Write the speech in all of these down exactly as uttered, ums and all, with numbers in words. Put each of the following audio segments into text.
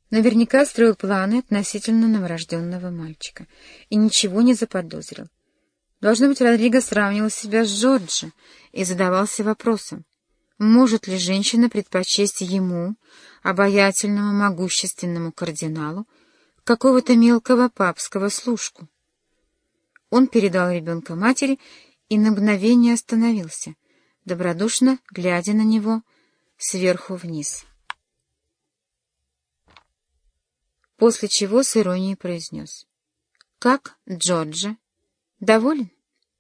Наверняка строил планы относительно новорожденного мальчика и ничего не заподозрил. Должно быть, Родриго сравнивал себя с Джорджо и задавался вопросом, может ли женщина предпочесть ему, обаятельному, могущественному кардиналу, какого-то мелкого папского служку. Он передал ребенка матери и на мгновение остановился, добродушно глядя на него сверху вниз. После чего с иронией произнес: «Как, Джорджо, доволен?»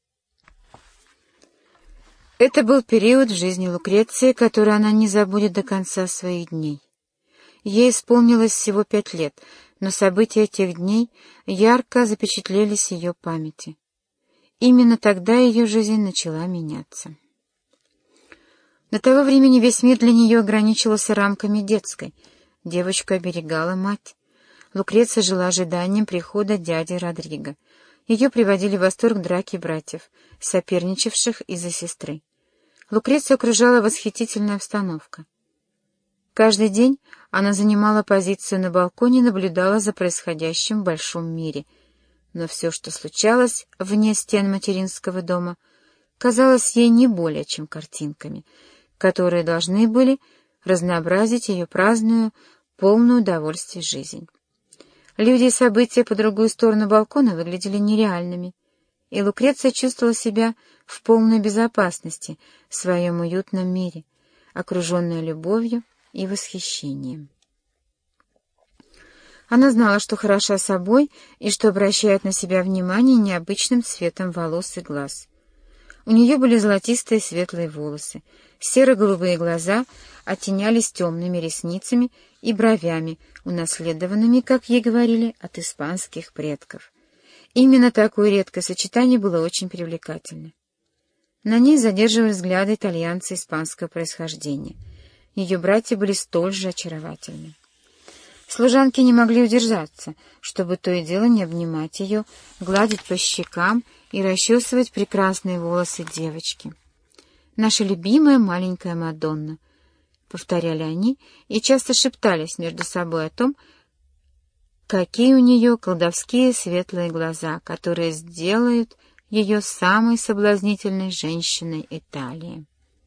Это был период в жизни Лукреции, который она не забудет до конца своих дней. Ей исполнилось всего пять лет, но события тех дней ярко запечатлелись в ее памяти. Именно тогда ее жизнь начала меняться. До того времени весь мир для нее ограничивался рамками детской. Девочку оберегала мать. Лукреция жила ожиданием прихода дяди Родриго. Ее приводили в восторг драки братьев, соперничавших из-за сестры. Лукрецию окружала восхитительная обстановка. Каждый день она занимала позицию на балконе и наблюдала за происходящим в большом мире. Но все, что случалось вне стен материнского дома, казалось ей не более чем картинками, которые должны были разнообразить ее праздную, полную удовольствия жизнь. Люди и события по другую сторону балкона выглядели нереальными, и Лукреция чувствовала себя в полной безопасности в своем уютном мире, окруженная любовью и восхищением. Она знала, что хороша собой и что обращает на себя внимание необычным цветом волос и глаз. У нее были золотистые светлые волосы, серо-голубые глаза оттенялись темными ресницами и бровями, унаследованными, как ей говорили, от испанских предков. Именно такое редкое сочетание было очень привлекательно. На ней задерживали взгляды итальянца испанского происхождения. Ее братья были столь же очаровательны. Служанки не могли удержаться, чтобы то и дело не обнимать ее, гладить по щекам и расчесывать прекрасные волосы девочки. «Наша любимая маленькая Мадонна», — повторяли они и часто шептались между собой о том, какие у нее колдовские светлые глаза, которые сделают ее самой соблазнительной женщиной Италии.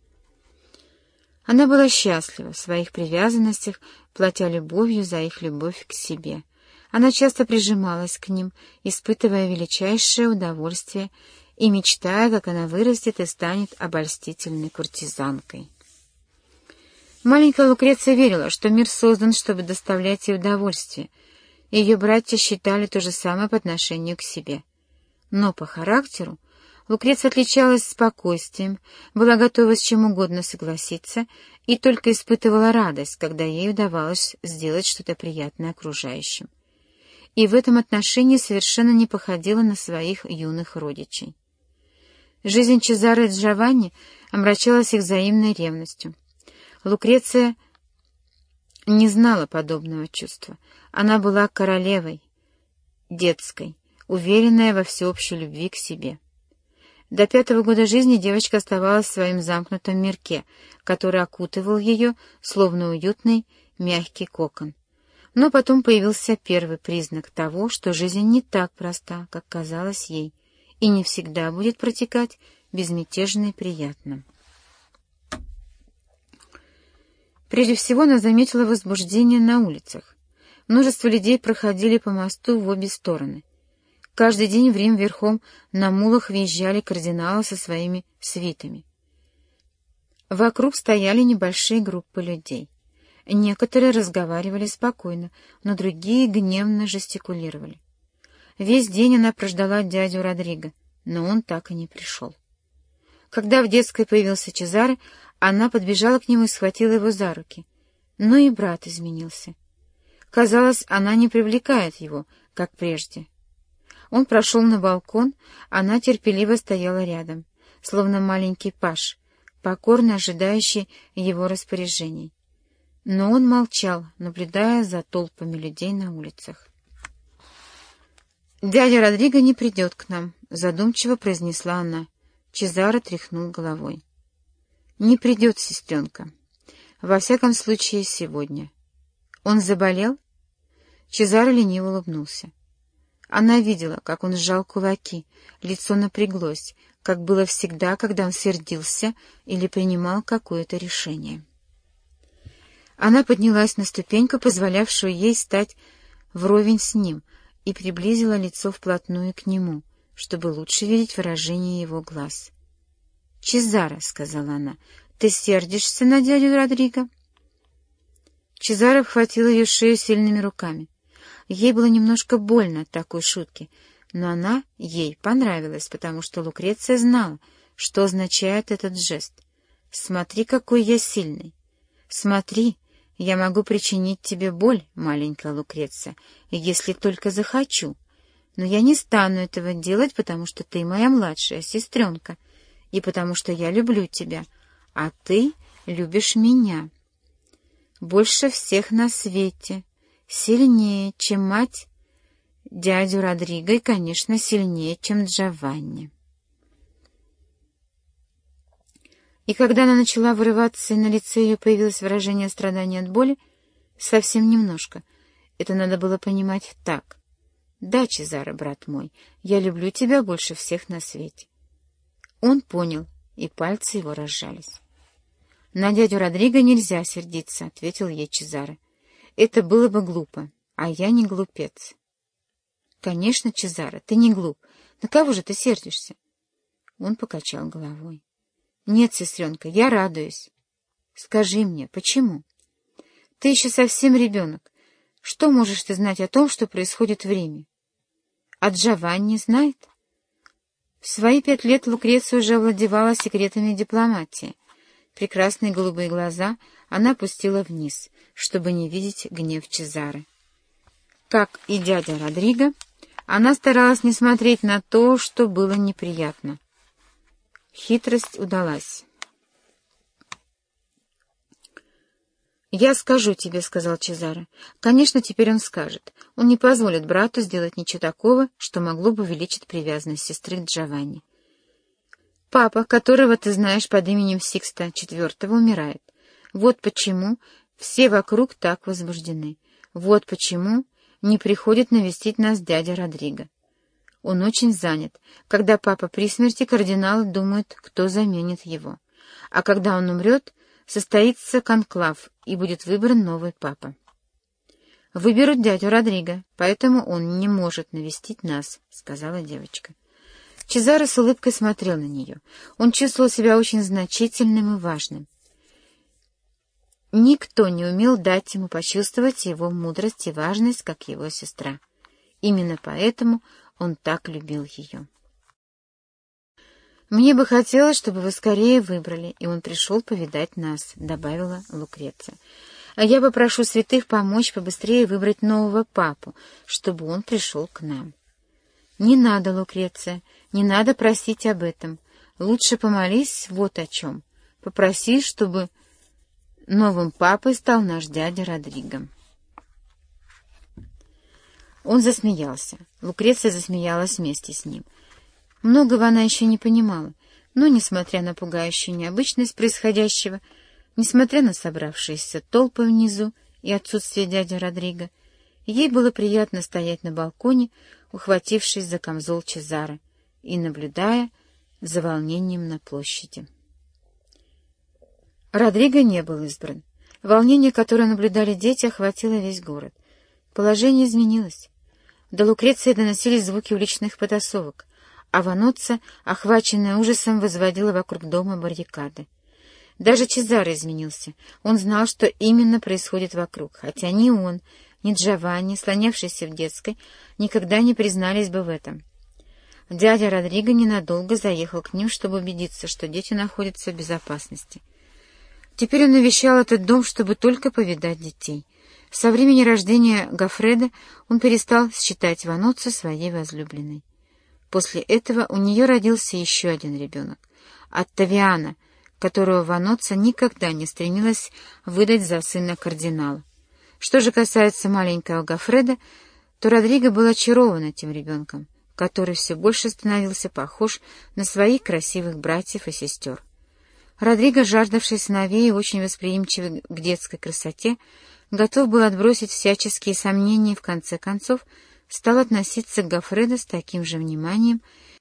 Она была счастлива в своих привязанностях, платя любовью за их любовь к себе. Она часто прижималась к ним, испытывая величайшее удовольствие и мечтая, как она вырастет и станет обольстительной куртизанкой. Маленькая Лукреция верила, что мир создан, чтобы доставлять ей удовольствие. Ее братья считали то же самое по отношению к себе. Но по характеру Лукреция отличалась спокойствием, была готова с чем угодно согласиться и только испытывала радость, когда ей удавалось сделать что-то приятное окружающим. И в этом отношении совершенно не походила на своих юных родичей. Жизнь Чезаро и Джованни омрачалась их взаимной ревностью. Лукреция не знала подобного чувства. Она была королевой, детской, уверенная во всеобщей любви к себе. До пятого года жизни девочка оставалась в своем замкнутом мирке, который окутывал ее, словно уютный, мягкий кокон. Но потом появился первый признак того, что жизнь не так проста, как казалось ей, и не всегда будет протекать безмятежно и приятно. Прежде всего она заметила возбуждение на улицах. Множество людей проходили по мосту в обе стороны. Каждый день в Рим верхом на мулах въезжали кардиналы со своими свитами. Вокруг стояли небольшие группы людей. Некоторые разговаривали спокойно, но другие гневно жестикулировали. Весь день она прождала дядю Родриго, но он так и не пришел. Когда в детской появился Чезаро, она подбежала к нему и схватила его за руки. Но и брат изменился. Казалось, она не привлекает его, как прежде. Он прошел на балкон, она терпеливо стояла рядом, словно маленький паж, покорно ожидающий его распоряжений. Но он молчал, наблюдая за толпами людей на улицах. «Дядя Родриго не придет к нам», — задумчиво произнесла она. Чезаро тряхнул головой. «Не придет, сестренка. Во всяком случае, сегодня. Он заболел?» Чезаро лениво улыбнулся. Она видела, как он сжал кулаки, лицо напряглось, как было всегда, когда он сердился или принимал какое-то решение. Она поднялась на ступеньку, позволявшую ей стать вровень с ним, и приблизила лицо вплотную к нему, чтобы лучше видеть выражение его глаз. — Чезаро, — сказала она, — ты сердишься на дядю Родриго? Чезаро обхватил ее шею сильными руками. Ей было немножко больно от такой шутки, но она ей понравилась, потому что Лукреция знала, что означает этот жест. «Смотри, какой я сильный! Смотри, я могу причинить тебе боль, маленькая Лукреция, если только захочу. Но я не стану этого делать, потому что ты моя младшая сестренка, и потому что я люблю тебя, а ты любишь меня. Больше всех на свете, сильнее, чем мать, дядю Родриго и, конечно, сильнее, чем Джованни». И когда она начала вырываться, и на лице ее появилось выражение страдания от боли, совсем немножко, это надо было понимать так. «Да, Чезаро, брат мой, я люблю тебя больше всех на свете». Он понял, и пальцы его разжались. «На дядю Родриго нельзя сердиться», — ответил ей Чезаро. «Это было бы глупо, а я не глупец». «Конечно, Чезаро, ты не глуп. На кого же ты сердишься?» Он покачал головой. «Нет, сестренка, я радуюсь. Скажи мне, почему? Ты еще совсем ребенок. Что можешь ты знать о том, что происходит в Риме? А Джованни знает?» В свои пять лет Лукреция уже овладевала секретами дипломатии. Прекрасные голубые глаза она опустила вниз, чтобы не видеть гнев Чезаро. Как и дядя Родриго, она старалась не смотреть на то, что было неприятно. Хитрость удалась. «Я скажу тебе», — сказал Чезаро. «Конечно, теперь он скажет. Он не позволит брату сделать ничего такого, что могло бы увеличить привязанность сестры к Джованни. Папа, которого ты знаешь под именем Сикста четвёртого, умирает. Вот почему все вокруг так возбуждены. Вот почему не приходит навестить нас дядя Родриго. Он очень занят. Когда папа при смерти, кардиналы думают, кто заменит его. А когда он умрет, состоится конклав, и будет выбран новый папа. Выберут дядю Родриго, поэтому он не может навестить нас», — сказала девочка. Чезаро с улыбкой смотрел на нее. Он чувствовал себя очень значительным и важным. Никто не умел дать ему почувствовать его мудрость и важность, как его сестра. Именно поэтому он так любил ее. «Мне бы хотелось, чтобы вы скорее выбрали, и он пришел повидать нас», — добавила Лукреция. «А я попрошу святых помочь побыстрее выбрать нового папу, чтобы он пришел к нам». «Не надо, Лукреция, не надо просить об этом. Лучше помолись вот о чем. Попроси, чтобы новым папой стал наш дядя Родриго». Он засмеялся. Лукреция засмеялась вместе с ним. Многого она еще не понимала, но, несмотря на пугающую необычность происходящего, несмотря на собравшиеся толпы внизу и отсутствие дяди Родриго, ей было приятно стоять на балконе, ухватившись за камзол Чезаро и наблюдая за волнением на площади. Родриго не был избран. Волнение, которое наблюдали дети, охватило весь город. Положение изменилось. До Лукреции доносились звуки уличных потасовок, а Ваноцци, охваченная ужасом, возводила вокруг дома баррикады. Даже Чезаро изменился. Он знал, что именно происходит вокруг, хотя ни он, ни Джованни, слонявшийся в детской, никогда не признались бы в этом. Дядя Родриго ненадолго заехал к ним, чтобы убедиться, что дети находятся в безопасности. Теперь он навещал этот дом, чтобы только повидать детей. Со времени рождения Гоффредо он перестал считать Ваноцци своей возлюбленной. После этого у нее родился еще один ребенок — Оттавиано, которого Ваноцци никогда не стремилась выдать за сына кардинала. Что же касается маленького Гоффредо, то Родриго был очарован этим ребенком, который все больше становился похож на своих красивых братьев и сестер. Родриго, жаждавший сыновей и очень восприимчивый к детской красоте, готов был отбросить всяческие сомнения и в конце концов стал относиться к Гоффредо с таким же вниманием,